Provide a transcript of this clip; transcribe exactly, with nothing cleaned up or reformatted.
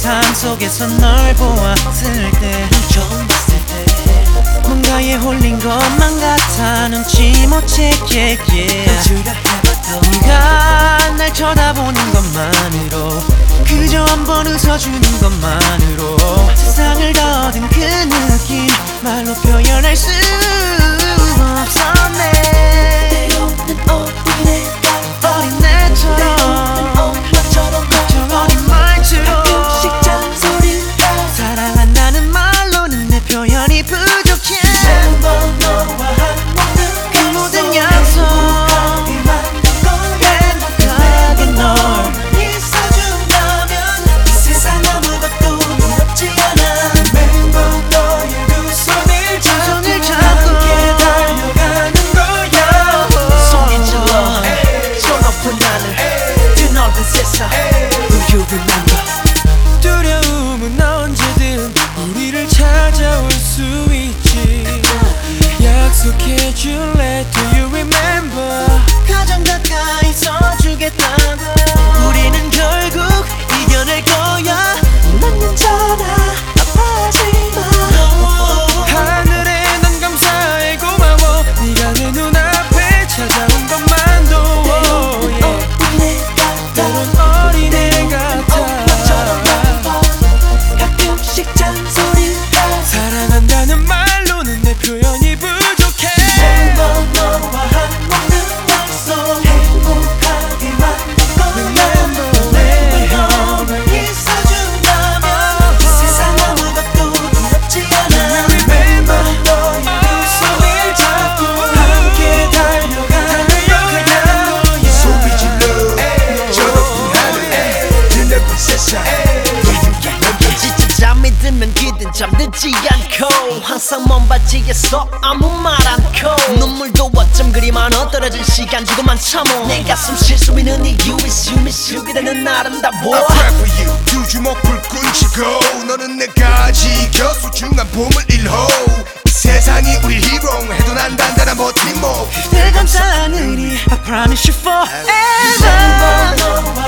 삶 속에서 널 보았을 때 처음 봤을 때 뭔가에 홀린 것만 같아 눈치 못 채게 yeah. 네가 날 쳐다보는 것만으로 그저 한번 웃어주는 것만으로 세상을 더 얻은 그 느낌 말로 표현할 수 없었네. 때로는 어린애가 어린애처럼 엄마처럼 저 어린 말투로 가끔씩 잔소리가 사랑한다는 말로는 내 표현이 부족해. 매번 너와 한 모든 그 모든 약속 행복하게 널 있어준다면 이 세상 아무것도 두렵지 않아. 매번 너의 두 손을 두 손을 잡고 잡고 함께 달려가는 거야. 손이 질러 저 높은 하늘 드넓은 세상 Do you remember? 두려움은 언제든 우리를 찾아올 수 있지. 약속해줄래 Do you remember? 가장 가까이 서주겠다고 우리는 결국 이겨낼 거야. 난 괜찮아 아파하지 마. 하늘에 난 감사해 고마워 네가 내 눈앞에 찾아온 것만도 yeah. 어린애가 때론 어린애 같아. 엄마처럼 예뻐 가끔씩 잔소리가 사랑한다는 말로는 내 표현이 부족해. 매번 너와 한 모든 약속 행복하게 만든 거야. 매번 널 있어준다면 이 세상 아무것도 두렵지 않아. 매번 너의 두 손을 잡고 함께 달려가는 거야. 소리 질러 저 높은 하늘 드넓은 세상 진짜 잠이 들면 기든 잠들지 않고 항상 먼 바지에서 아무 말 않고 눈물도 어쩜 그리 많아 떨어진 시간 주고만 참어 내 가슴 실수 있는 이유 있음이 실기되는 아름다워 I pray for you 두 주먹 불끈 쥐고 너는 내가 지켜 소중한 봄을 일호 이 세상이 우리 히로 해도 난 단단한 버팀목 늘 감사한 의리 I promise you forever. 매번 너와